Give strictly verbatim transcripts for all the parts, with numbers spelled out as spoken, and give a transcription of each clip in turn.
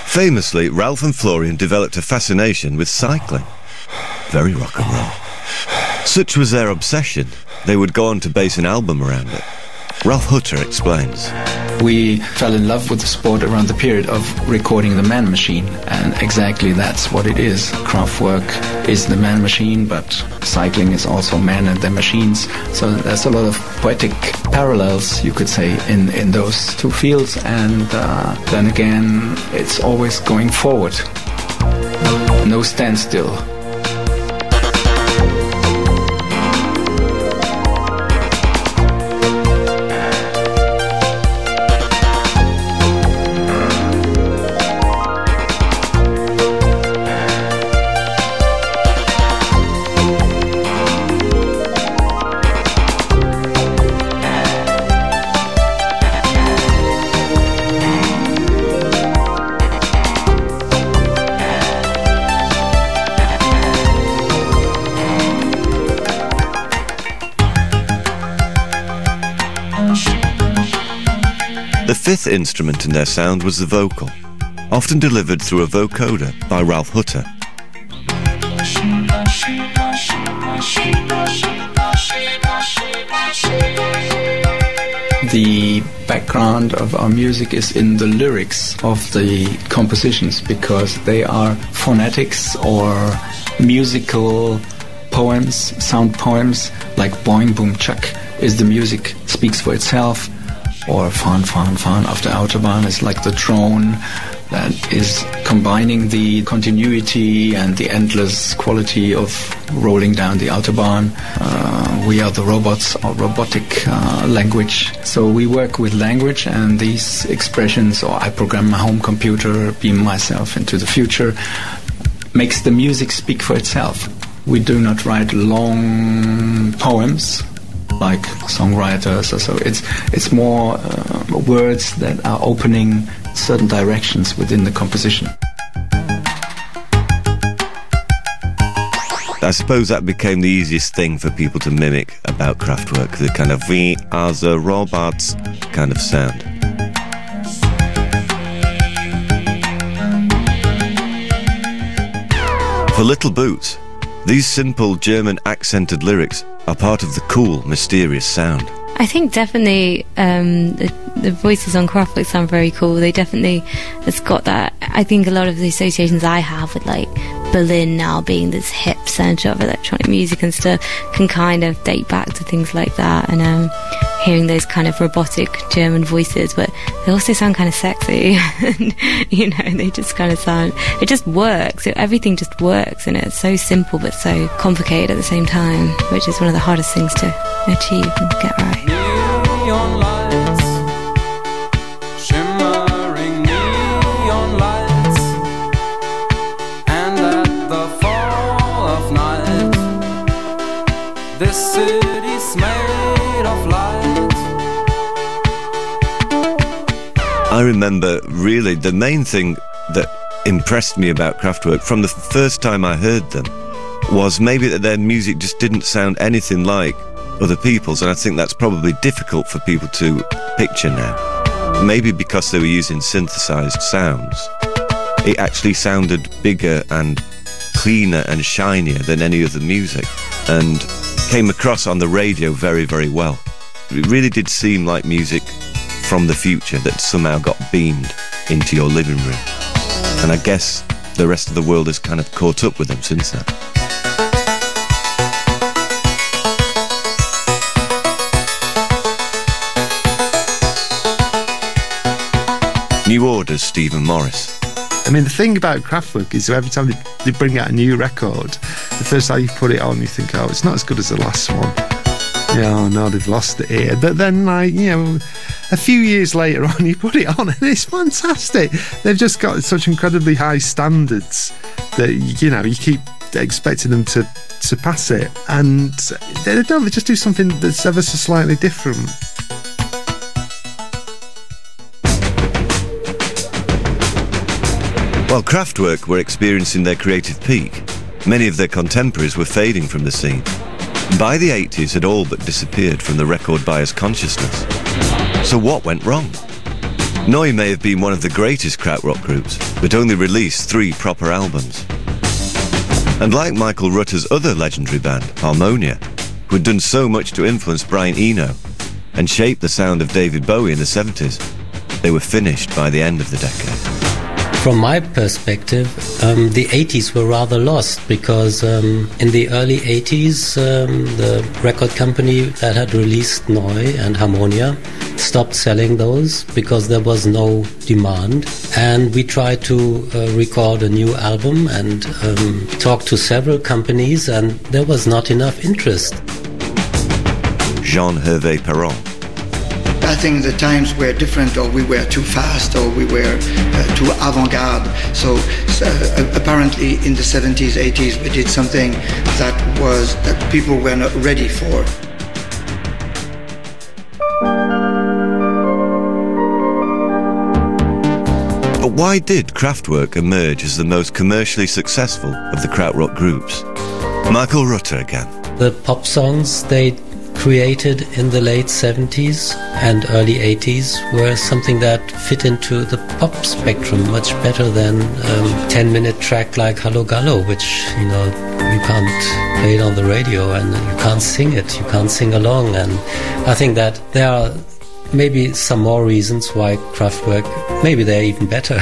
Famously, Ralph and Florian developed a fascination with cycling. Very rock and roll. Such was their obsession, they would go on to base an album around it. Ralph Hutter explains. We fell in love with the sport around the period of recording the Man Machine, and exactly that's what it is. Kraftwerk is the Man Machine, but cycling is also man and their machines. So there's a lot of poetic parallels, you could say, in, in those two fields, and uh, then again, it's always going forward. No standstill. The fifth instrument in their sound was the vocal, often delivered through a vocoder by Ralph Hutter. The background of our music is in the lyrics of the compositions, because they are phonetics or musical poems, sound poems, like Boing Boom Chuck is the music, speaks for itself, or Fahren, Fahren, Fahren auf der Autobahn is like the drone that is combining the continuity and the endless quality of rolling down the Autobahn. Uh, we are the robots, or robotic uh, language. So we work with language and these expressions, or I program my home computer, beam myself into the future, makes the music speak for itself. We do not write long poems like songwriters or so. It's it's more uh, words that are opening certain directions within the composition. I suppose that became the easiest thing for people to mimic about Kraftwerk, the kind of "we are the robots" kind of sound. For Little Boots, these simple German accented lyrics are part of the cool, mysterious sound. I think definitely um, the, the voices on Kraftwerk sound very cool. They definitely, it's got that. I think a lot of the associations I have with like Berlin now being this hip centre of electronic music and stuff can kind of date back to things like that, and um, hearing those kind of robotic German voices, but they also sound kind of sexy. And, you know, they just kind of sound, it just works. It, everything just works, and it's so simple but so complicated at the same time, which is one of the hardest things to achieve and get right. Neon lights, shimmering neon lights, and at the fall of night, this city's made of light. I remember really the main thing that impressed me about Kraftwerk from the first time I heard them was maybe that their music just didn't sound anything like other people's, and I think that's probably difficult for people to picture now. Maybe because they were using synthesized sounds, it actually sounded bigger and cleaner and shinier than any other music, and came across on the radio very, very well. It really did seem like music from the future that somehow got beamed into your living room. And I guess the rest of the world has kind of caught up with them since then. New Order's Stephen Morris. I mean, the thing about Kraftwerk is every time they, they bring out a new record, the first time you put it on, you think, oh, it's not as good as the last one. Yeah, oh no, they've lost it here. But then, like, you know, a few years later on, you put it on and it's fantastic. They've just got such incredibly high standards that, you know, you keep expecting them to surpass it. And they don't, they just do something that's ever so slightly different. While Kraftwerk were experiencing their creative peak, many of their contemporaries were fading from the scene. By the eighties had all but disappeared from the record buyer's consciousness. So what went wrong? Neu may have been one of the greatest krautrock groups, but only released three proper albums. And like Michael Rutter's other legendary band, Harmonia, who had done so much to influence Brian Eno and shape the sound of David Bowie in the seventies, they were finished by the end of the decade. From my perspective, um, the eighties were rather lost because um, in the early eighties, um, the record company that had released Neu and Harmonia stopped selling those because there was no demand. And we tried to uh, record a new album and um, talk to several companies, and there was not enough interest. Jean-Hervé Perron. I think the times were different, or we were too fast, or we were uh, too avant-garde. So uh, apparently in the seventies, eighties, we did something that was that people were not ready for. But why did Kraftwerk emerge as the most commercially successful of the krautrock groups? Michael Rutter again. The pop songs they created in the late seventies and early eighties were something that fit into the pop spectrum much better than um, ten-minute track like Hallo Gallo, which, you know, you can't play it on the radio and you can't sing it, you can't sing along. And I think that there are maybe some more reasons why Kraftwerk, maybe they're even better.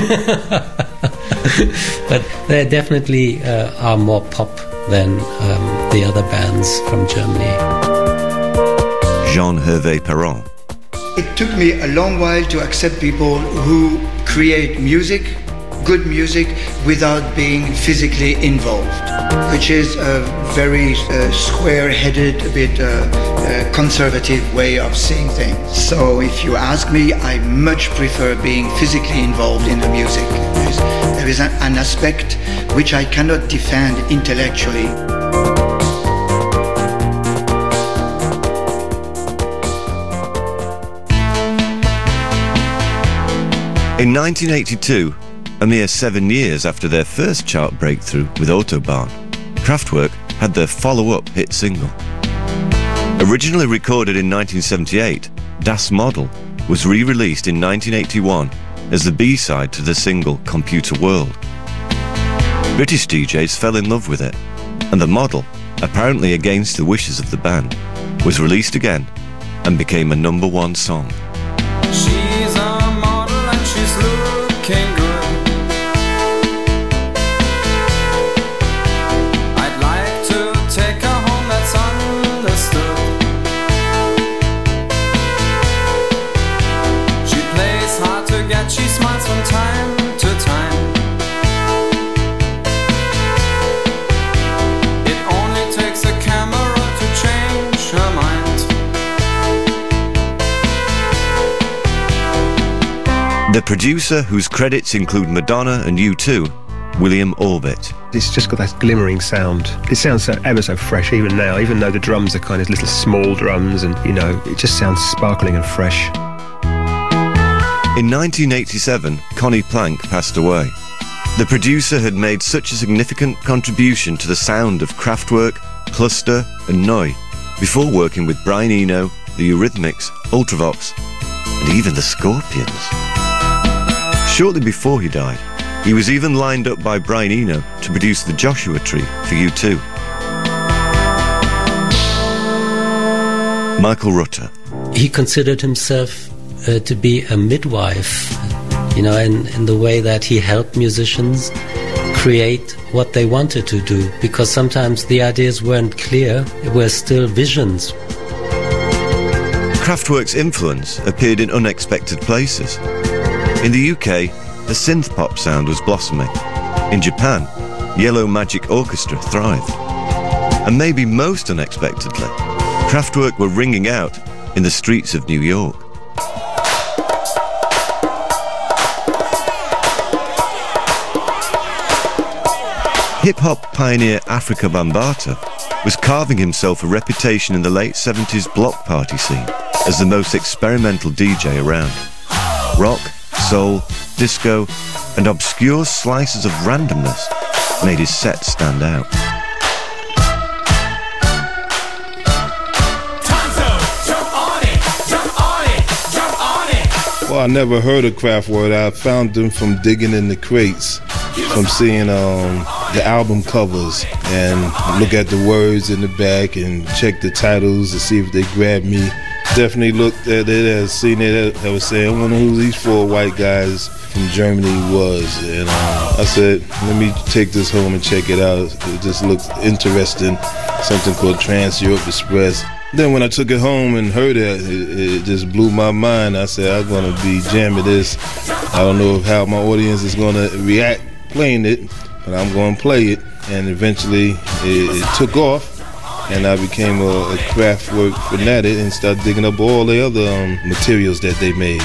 But they definitely uh, are more pop than um, the other bands from Germany. Jean-Hervé Perron. It took me a long while to accept people who create music, good music, without being physically involved, which is a very uh, square-headed, a bit uh, uh, conservative way of seeing things. So if you ask me, I much prefer being physically involved in the music. There is, there is an, an aspect which I cannot defend intellectually. In nineteen eighty-two, a mere seven years after their first chart breakthrough with Autobahn, Kraftwerk had their follow-up hit single. Originally recorded in nineteen seventy-eight, Das Model was re-released in nineteen eighty-one as the B-side to the single Computer World. British D Js fell in love with it, and the model, apparently against the wishes of the band, was released again and became a number one song. She's a model and she's looking good. I'd like to take her home, that's understood. She plays hard to get, she smiles from time to time. It only takes a camera to change her mind. The producer, whose credits include Madonna and U two, William Orbit. It's just got that glimmering sound. It sounds so, ever so fresh even now, even though the drums are kind of little small drums, and, you know, it just sounds sparkling and fresh. In nineteen eighty-seven, Conny Plank passed away. The producer had made such a significant contribution to the sound of Kraftwerk, Cluster and Neu, before working with Brian Eno, the Eurythmics, Ultravox and even the Scorpions. Shortly before he died, he was even lined up by Brian Eno to produce the Joshua Tree for U two. Michael Rutter. He considered himself uh, to be a midwife, you know, in, in the way that he helped musicians create what they wanted to do, because sometimes the ideas weren't clear, it were still visions. Kraftwerk's influence appeared in unexpected places. In the U K, the synth-pop sound was blossoming. In Japan, Yellow Magic Orchestra thrived. And maybe most unexpectedly, Kraftwerk were ringing out in the streets of New York. Hip-hop pioneer Afrika Bambaataa was carving himself a reputation in the late seventies block party scene as the most experimental D J around. Rock, soul, disco, and obscure slices of randomness made his set stand out. Well, I never heard of Kraftwerk. I found them from digging in the crates, from seeing um, the album covers and look at the words in the back and check the titles to see if they grabbed me. Definitely looked at it and seen it. I was saying, I wonder who these four white guys from Germany was. And uh, I said, let me take this home and check it out. It just looked interesting. Something called Trans Europe Express. Then when I took it home and heard it, it, it just blew my mind. I said, I'm going to be jamming this. I don't know how my audience is going to react playing it, but I'm going to play it. And eventually it, it took off, and I became a, a Kraftwerk fanatic and started digging up all the other um, materials that they made.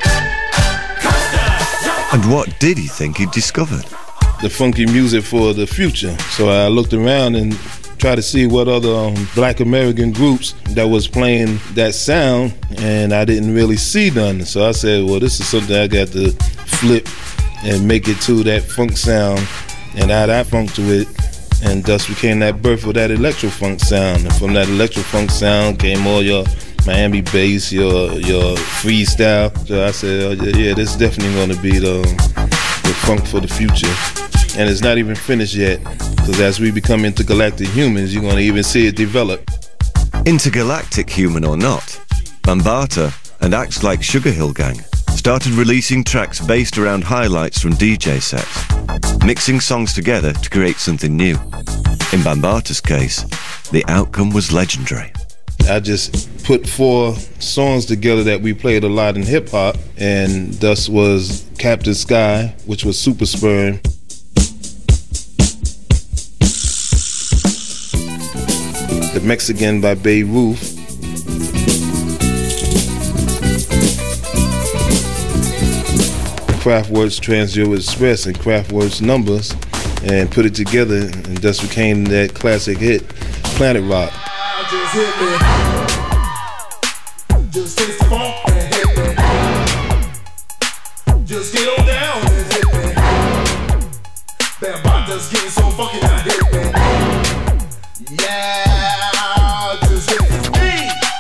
And what did he think he'd discovered? The funky music for the future. So I looked around and try to see what other um, black American groups that was playing that sound, and I didn't really see none. So I said, well, this is something I got to flip and make it to that funk sound and add that funk to it, and thus became that birth of that electro funk sound. And from that electro funk sound came all your Miami bass, your your freestyle. So I said, oh, yeah, this is definitely going to be the, the funk for the future. And it's not even finished yet, because as we become intergalactic humans, you're going to even see it develop. Intergalactic human or not, Bambaataa and acts like Sugar Hill Gang started releasing tracks based around highlights from D J sets, mixing songs together to create something new. In Bambaataa's case, the outcome was legendary. I just put four songs together that we played a lot in hip-hop, and thus was Captain Sky, which was Super Sperm, The Mexican by Beirut, Kraftwerk's Trans Europe Express and Kraftwerk's Numbers, and put it together, and thus became that classic hit, Planet Rock. Just hit me. Just taste the funk and hit me. Just get on down and hit me. Bambaataa's getting so funky now, hit me. Yeah, just hit me.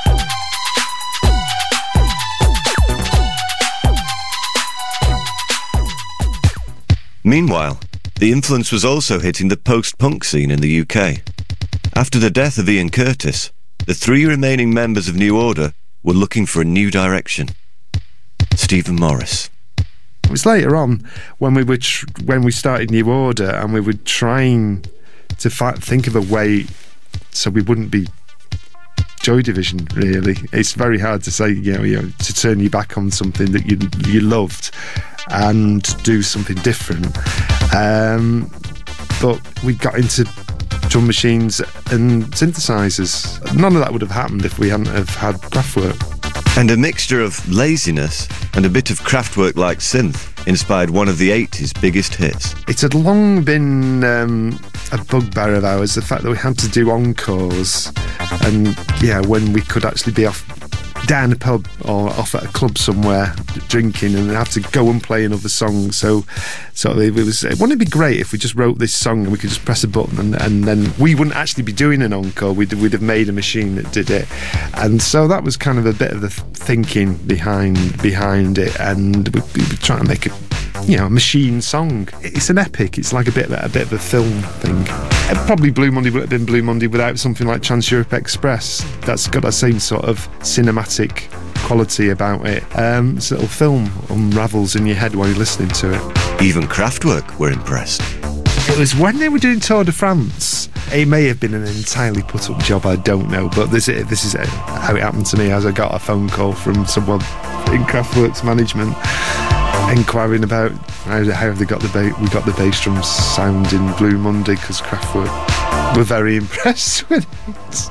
Meanwhile, the influence was also hitting the post-punk scene in the U K. After the death of Ian Curtis, the three remaining members of New Order were looking for a new direction. Stephen Morris. It was later on when we were tr- when we started New Order, and we were trying to fi- think of a way so we wouldn't be Joy Division. Really, it's very hard to say, you know, you know, to turn your back on something that you you loved and do something different. Um, but we got into drum machines and synthesizers. None of that would have happened if we hadn't have had Kraftwerk. And a mixture of laziness and a bit of Kraftwerk-like synth inspired one of the eighties biggest hits. It had long been um, a bugbear of ours, the fact that we had to do encores, and yeah, when we could actually be off down a pub or off at a club somewhere drinking and have to go and play another song. So so it was, wouldn't it be great if we just wrote this song and we could just press a button and, and then we wouldn't actually be doing an encore, we'd, we'd have made a machine that did it. And so that was kind of a bit of the thinking behind behind it, and we, we were trying to make a, you know, a machine song. It's an epic, it's like a bit, a bit of a film thing. And probably Blue Monday would have been Blue Monday without something like Trans Europe Express. That's got that same sort of cinematic quality about it. Um, this little film unravels in your head while you're listening to it. Even Kraftwerk were impressed. It was when they were doing Tour de France. It may have been an entirely put-up job, I don't know, but this, this is how it happened to me, as I got a phone call from someone in Kraftwerk's management inquiring about how, how have they got the ba- we got the bass drum sound in Blue Monday, because Kraftwerk were very impressed with it.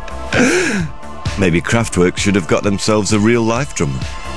Maybe Kraftwerk should have got themselves a real-life drummer.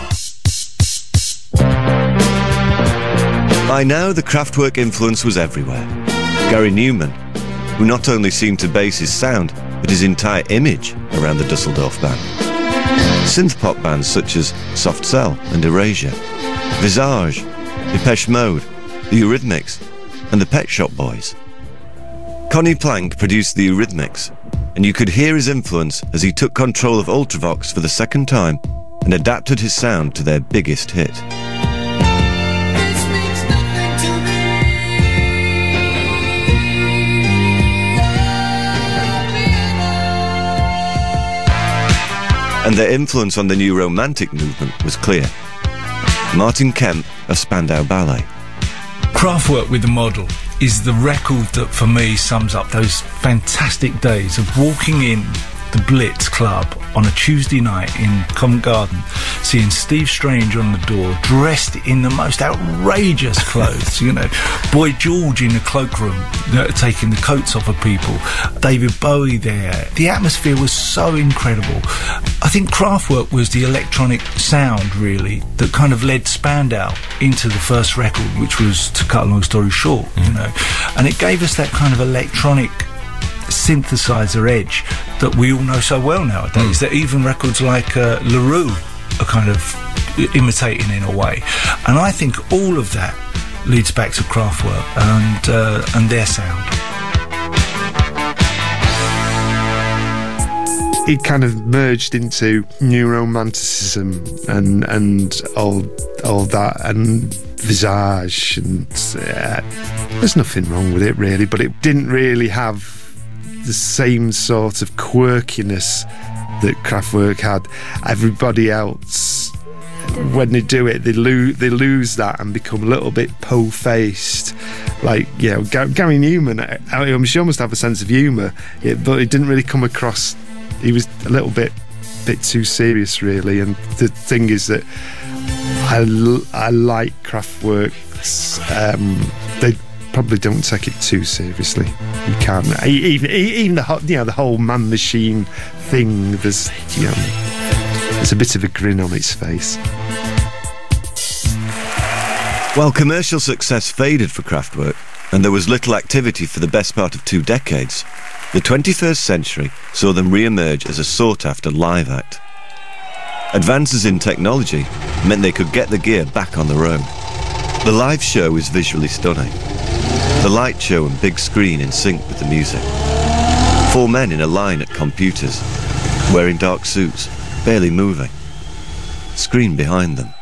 By now, the Kraftwerk influence was everywhere. Gary Newman, who not only seemed to base his sound, but his entire image around the Dusseldorf band. Synth-pop bands such as Soft Cell and Erasure, Visage, Depeche Mode, the Eurythmics, and the Pet Shop Boys. Conny Plank produced the Eurythmics, and you could hear his influence as he took control of Ultravox for the second time and adapted his sound to their biggest hit. and their influence on the new romantic movement was clear. Martin Kemp of Spandau Ballet. Kraftwerk with the Model is the record that for me sums up those fantastic days of walking in the Blitz Club on a Tuesday night in Covent Garden, seeing Steve Strange on the door, dressed in the most outrageous clothes, you know, Boy George in the cloakroom, uh, taking the coats off of people, David Bowie there. The atmosphere was so incredible. I think Kraftwerk was the electronic sound, really, that kind of led Spandau into the first record, which was To Cut a Long Story Short, mm. you know, and it gave us that kind of electronic synthesizer edge that we all know so well nowadays, mm. that even records like uh, LaRue are kind of imitating in a way. And I think all of that leads back to Kraftwerk and, uh, and their sound. It kind of merged into new romanticism and and all all that, and Visage, and uh, there's nothing wrong with it really, but it didn't really have the same sort of quirkiness that Kraftwerk had. Everybody else, when they do it, they lose they lose that and become a little bit po-faced. Like, you know, Gary Newman, I mean, she almost have a sense of humour, but it didn't really come across. He was a little bit bit too serious, really. And the thing is that I, I like Kraftwerk's. Um, they probably don't take it too seriously. You can't. Even even the you know the whole man machine thing. There's you know there's a bit of a grin on its face. While commercial success faded for Kraftwerk, and there was little activity for the best part of two decades, the twenty-first century saw them re-emerge as a sought-after live act. Advances in technology meant they could get the gear back on the road. The live show is visually stunning. The light show and big screen in sync with the music. Four men in a line at computers, wearing dark suits, barely moving. Screen behind them.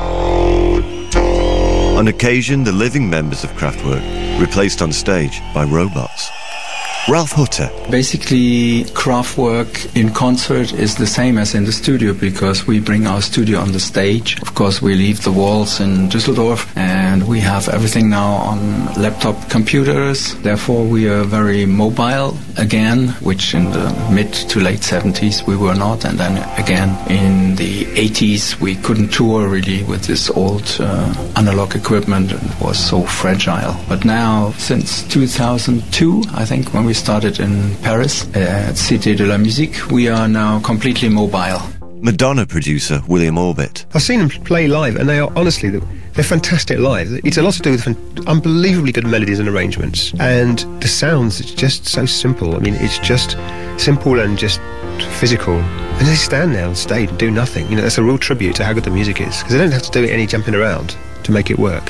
On occasion, the living members of Kraftwerk replaced on stage by robots. Ralph Hutter. Basically, Kraftwerk in concert is the same as in the studio, because we bring our studio on the stage. Of course, we leave the walls in Düsseldorf, and we have everything now on laptop computers. Therefore, we are very mobile again, which in the mid to late seventies we were not. And then again in the eighties we couldn't tour really with this old uh, analog equipment, and it was so fragile. But now, since two thousand two, I think, when we We started in Paris uh, at Cité de la Musique, we are now completely mobile. Madonna producer William Orbit. I've seen them play live, and they are honestly, they're fantastic live. It's a lot to do with unbelievably good melodies and arrangements, and the sounds, it's just so simple. I mean, it's just simple and just physical. And they stand there on stage and do nothing. You know, that's a real tribute to how good the music is, because they don't have to do any jumping around to make it work.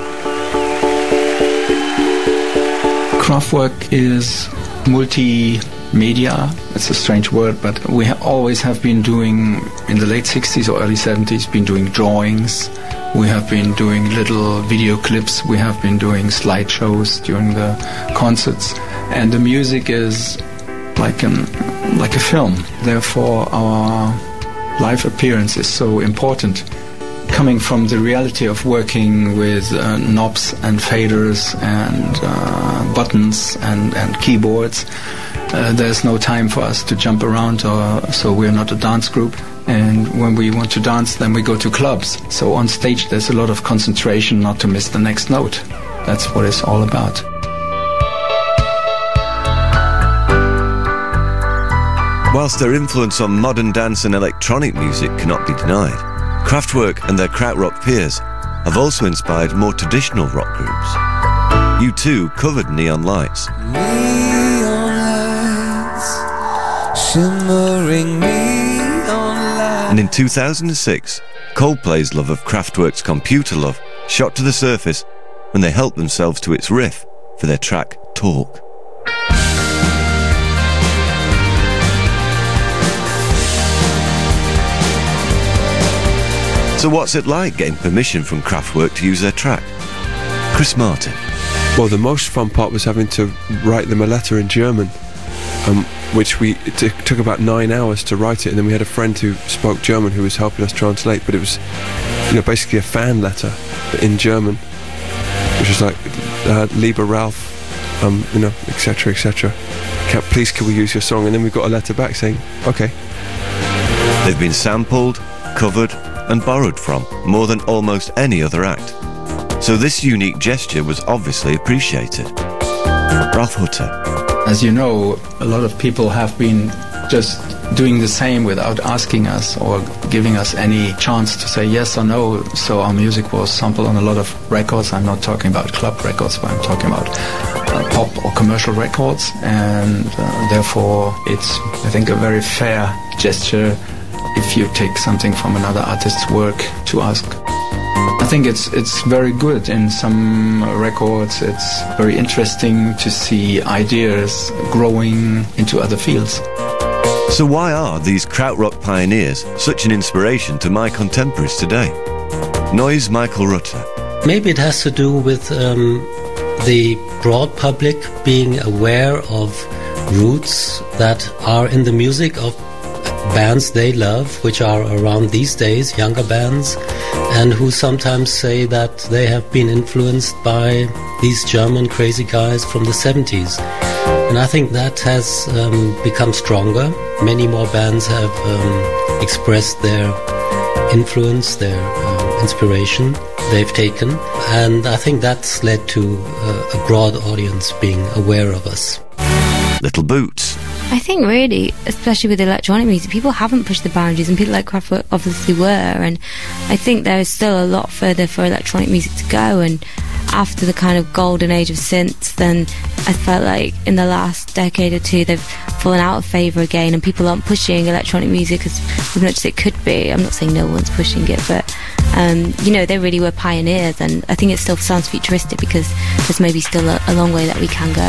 Kraftwerk is multimedia. It's a strange word, but we ha- always have been doing, in the late sixties or early seventies, been doing drawings. We have been doing little video clips. We have been doing slideshows during the concerts. And the music is like an like a film. Therefore, our live appearance is so important. Coming from the reality of working with uh, knobs and faders and uh, buttons and, and keyboards, uh, there's no time for us to jump around, or, so we're not a dance group. And when we want to dance, then we go to clubs. So on stage there's a lot of concentration not to miss the next note. That's what it's all about. Whilst their influence on modern dance and electronic music cannot be denied, Kraftwerk and their krautrock peers have also inspired more traditional rock groups. U two covered Neon Lights. Neon lights, shimmering neon lights. And in two thousand six, Coldplay's love of Kraftwerk's Computer Love shot to the surface when they helped themselves to its riff for their track Talk. So what's it like getting permission from Kraftwerk to use their track? Chris Martin. Well, the most fun part was having to write them a letter in German um, which we it t- took about nine hours to write it, and then we had a friend who spoke German who was helping us translate. But it was, you know, basically a fan letter but in German, which was like, uh, "Lieber Ralph, um, you know, et cetera, et cetera. Can, please, can we use your song?" And then we got a letter back saying, "Okay." They've been sampled, covered, and borrowed from more than almost any other act. So this unique gesture was obviously appreciated. Ralf Hutter. As you know, a lot of people have been just doing the same without asking us or giving us any chance to say yes or no. So our music was sampled on a lot of records. I'm not talking about club records, but I'm talking about uh, pop or commercial records. And uh, therefore, it's, I think, a very fair gesture if you take something from another artist's work to ask. I think it's it's very good in some records. It's very interesting to see ideas growing into other fields. So why are these krautrock pioneers such an inspiration to my contemporaries today? Noise Michael Rutter. Maybe it has to do with um, the broad public being aware of roots that are in the music of bands they love, which are around these days, younger bands, and who sometimes say that they have been influenced by these German crazy guys from the seventies. And I think that has um, become stronger. Many more bands have um, expressed their influence, their uh, inspiration they've taken, and I think that's led to uh, a broad audience being aware of us. Little Boots. I think really, especially with electronic music, people haven't pushed the boundaries, and people like Kraftwerk obviously were, and I think there is still a lot further for electronic music to go. And after the kind of golden age of synths, then I felt like in the last decade or two they've fallen out of favour again, and people aren't pushing electronic music as, as much as it could be. I'm not saying no one's pushing it, but um, you know, they really were pioneers, and I think it still sounds futuristic because there's maybe still a, a long way that we can go.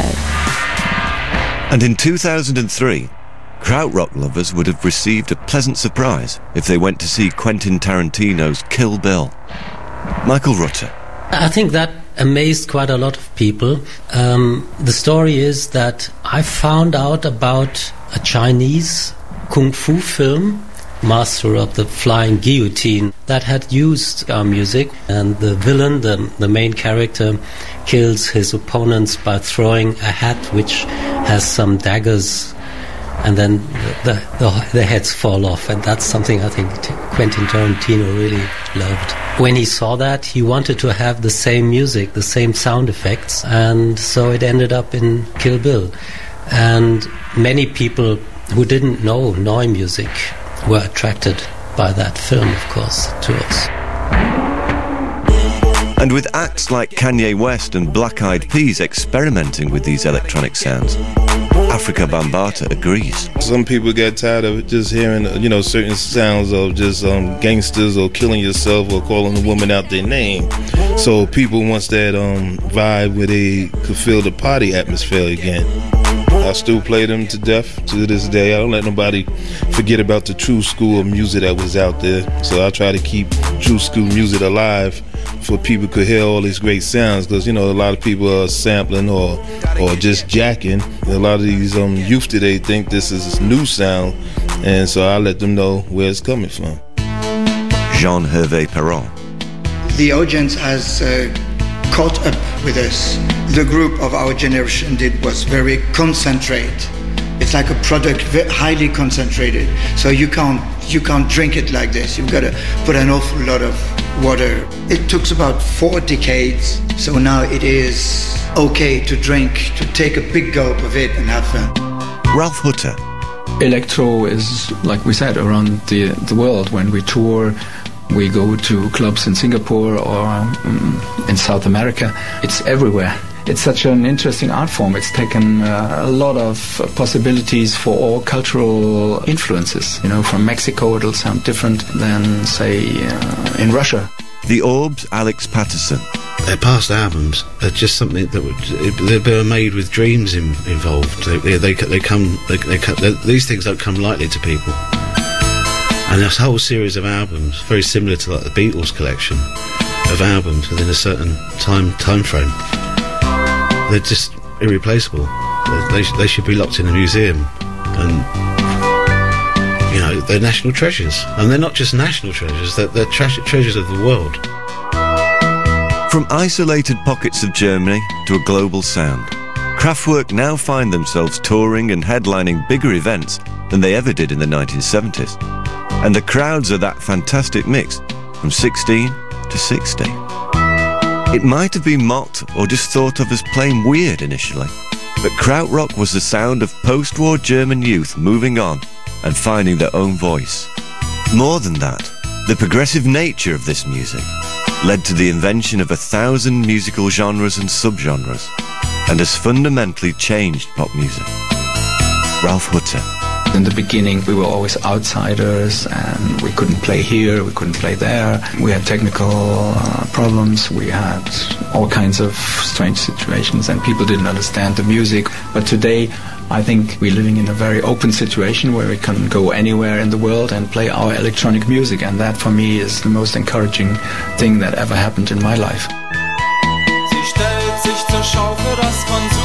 And in two thousand three, krautrock lovers would have received a pleasant surprise if they went to see Quentin Tarantino's Kill Bill. Michael Rutter. I think that amazed quite a lot of people. Um, the story is that I found out about a Chinese kung fu film, Master of the Flying Guillotine, that had used our music, and the villain, the, the main character, kills his opponents by throwing a hat which has some daggers, and then the, the, the heads fall off. And that's something I think Quentin Tarantino really loved. When he saw that, he wanted to have the same music, the same sound effects, and so it ended up in Kill Bill. And many people who didn't know Noi music were attracted by that film, of course, to us. And with acts like Kanye West and Black Eyed Peas experimenting with these electronic sounds, Afrika Bambaataa agrees. Some people get tired of just hearing, you know, certain sounds of just um, gangsters or killing yourself or calling a woman out their name. So people wants that um, vibe where they could feel the party atmosphere again. I still play them to death to this day. I don't let nobody forget about the true school of music that was out there. So I try to keep true school music alive for people could hear all these great sounds, because, you know, a lot of people are sampling or or just jacking. A lot of these um, youth today think this is a new sound, and so I let them know where it's coming from. Jean-Hervé Perron. The audience has uh, caught up with us. The group of our generation did was very concentrate. It's like a product very highly concentrated. So you can't you can't drink it like this. You've got to put an awful lot of water. It took about four decades. So now it is okay to drink, to take a big gulp of it and have fun. Ralf Hutter. Electro is, like we said, around the the world. When we tour, we go to clubs in Singapore or um, in South America. It's everywhere. It's such an interesting art form. It's taken uh, a lot of possibilities for all cultural influences. You know, from Mexico it'll sound different than, say, uh, in Russia. The Orb's Alex Patterson. Their past albums are just something that would, they were made with dreams in, involved. They, they, they come, they, they, they, these things don't come lightly to people. And this whole series of albums, very similar to like the Beatles collection of albums within a certain time time frame. They're just irreplaceable. They, sh- they should be locked in a museum. And, you know, they're national treasures. And they're not just national treasures, they're, they're tre- treasures of the world. From isolated pockets of Germany to a global sound, Kraftwerk now find themselves touring and headlining bigger events than they ever did in the nineteen seventies. And the crowds are that fantastic mix from sixteen to sixty. It might have been mocked or just thought of as plain weird initially, but krautrock was the sound of post-war German youth moving on and finding their own voice. More than that, the progressive nature of this music led to the invention of a thousand musical genres and subgenres, and has fundamentally changed pop music. Ralf Hutter. In the beginning, we were always outsiders, and we couldn't play here, we couldn't play there. We had technical uh, problems, we had all kinds of strange situations, and people didn't understand the music. But today, I think we're living in a very open situation where we can go anywhere in the world and play our electronic music, and that for me is the most encouraging thing that ever happened in my life. Sie stellt sich zur Schau für das Konzert.